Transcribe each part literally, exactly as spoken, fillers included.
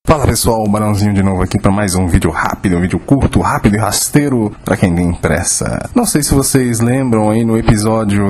Fala pessoal, o Barãozinho de novo aqui para mais um vídeo rápido, um vídeo curto, rápido e rasteiro para quem tem pressa. Não sei se vocês lembram aí no episódio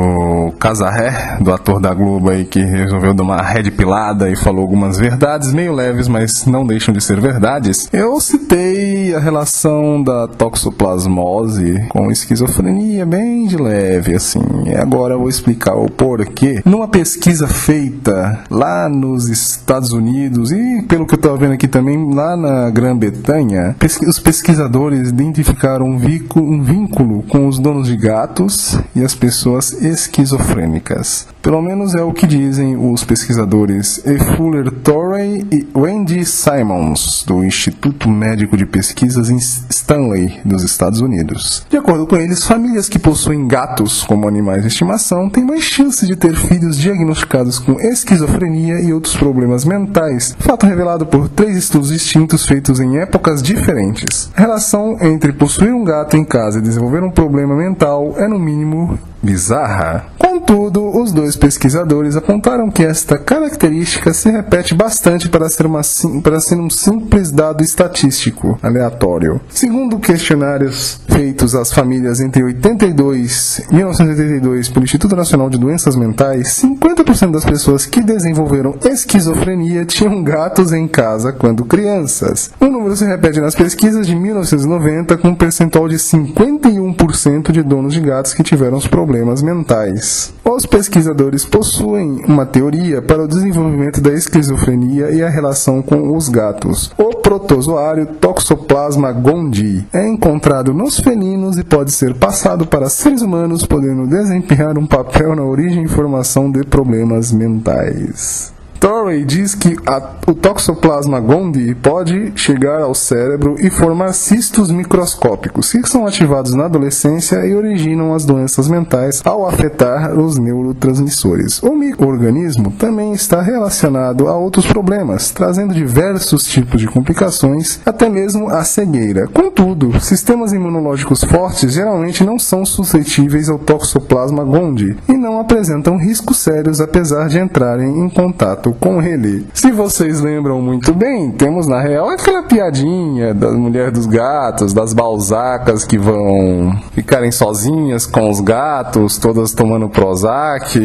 do Casarré, do ator da Globo aí que resolveu dar uma red pilada e falou algumas verdades meio leves, mas não deixam de ser verdades. Eu citei a relação da toxoplasmose com esquizofrenia bem de leve, assim. E agora eu vou explicar o porquê. Numa pesquisa feita lá nos Estados Unidos e pelo que eu estou vendo aqui também lá na Grã-Bretanha, os pesquisadores identificaram um vínculo com os donos de gatos e as pessoas esquizofrênicas. Pelo menos é o que dizem os pesquisadores E. Fuller Torrey e Wendy Simons, do Instituto Médico de Pesquisas em Stanley, dos Estados Unidos. De acordo com eles, famílias que possuem gatos como animais de estimação têm mais chance de ter filhos diagnosticados com esquizofrenia e outros problemas mentais, fato revelado por três estudos distintos feitos em épocas diferentes. A relação entre possuir um gato em casa e desenvolver um problema mental é no mínimo bizarra. Contudo, os dois pesquisadores apontaram que esta característica se repete bastante para ser, uma, para ser um simples dado estatístico aleatório. Segundo questionários feitos às famílias entre oitenta e dois e mil novecentos e oitenta e dois pelo Instituto Nacional de Doenças Mentais, cinquenta por cento das pessoas que desenvolveram esquizofrenia tinham gatos em casa quando crianças. O número se repete nas pesquisas de mil novecentos e noventa, com um percentual de cinquenta e um por cento de donos de gatos que tiveram os problemas mentais. Os pesquisadores possuem uma teoria para o desenvolvimento da esquizofrenia e a relação com os gatos. O protozoário Toxoplasma gondii é encontrado nos felinos e pode ser passado para seres humanos, podendo desempenhar um papel na origem e formação de problemas mentais. Torrey diz que a, o Toxoplasma gondii pode chegar ao cérebro e formar cistos microscópicos, que são ativados na adolescência e originam as doenças mentais ao afetar os neurotransmissores. O micro-organismo também está relacionado a outros problemas, trazendo diversos tipos de complicações, até mesmo a cegueira. Contudo, sistemas imunológicos fortes geralmente não são suscetíveis ao Toxoplasma gondii e não apresentam riscos sérios apesar de entrarem em contato com ele. Se vocês lembram muito bem, temos na real aquela piadinha da mulher dos gatos, das balzacas que vão ficarem sozinhas com os gatos, todas tomando Prozac.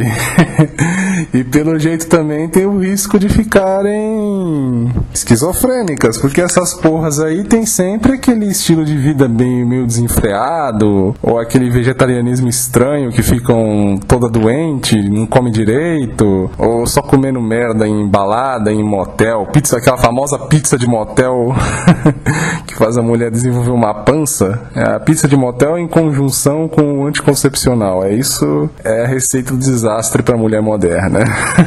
E pelo jeito também tem o risco de ficarem esquizofrênicas, porque essas porras aí tem sempre aquele estilo de vida bem meio desenfreado, ou aquele vegetarianismo estranho que ficam toda doente, não come direito, ou só comendo merda em balada, em motel, pizza, aquela famosa pizza de motel que faz a mulher desenvolver uma pança. É a pizza de motel em conjunção com o anticoncepcional. É isso, é a receita do desastre para a mulher moderna.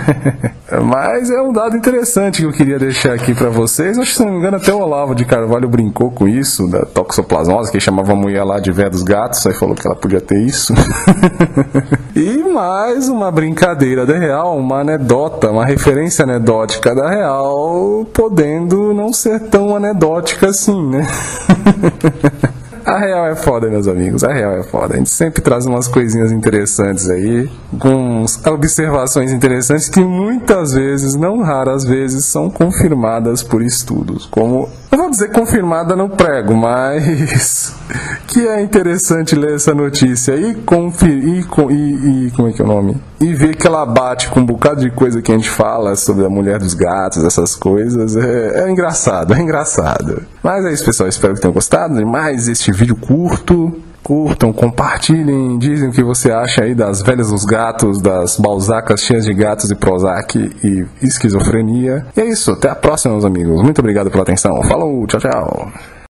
Mas é um dado interessante que eu queria deixar aqui para vocês. Acho que, se não me engano, até o Olavo de Carvalho brincou com isso, da toxoplasmose, que ele chamava a mulher lá de véia dos gatos, aí falou que ela podia ter isso. E mais uma brincadeira da real, uma anedota, uma referência anedótica da real, podendo não ser tão anedótica assim, né? A real é foda, meus amigos, a real é foda. A gente sempre traz umas coisinhas interessantes aí, com observações interessantes que muitas vezes, não raras vezes, são confirmadas por estudos. Como, não vou dizer confirmada no prego, mas que é interessante ler essa notícia e conferir, e, e, e como é que é o nome? E ver que ela bate com um bocado de coisa que a gente fala sobre a mulher dos gatos, essas coisas. É, é engraçado, é engraçado. Mas é isso, pessoal. Espero que tenham gostado de mais este vídeo curto. Curtam, compartilhem, dizem o que você acha aí das velhas dos gatos, das balzacas cheias de gatos e Prozac e esquizofrenia. E é isso, até a próxima, meus amigos. Muito obrigado pela atenção. Falou, tchau, tchau.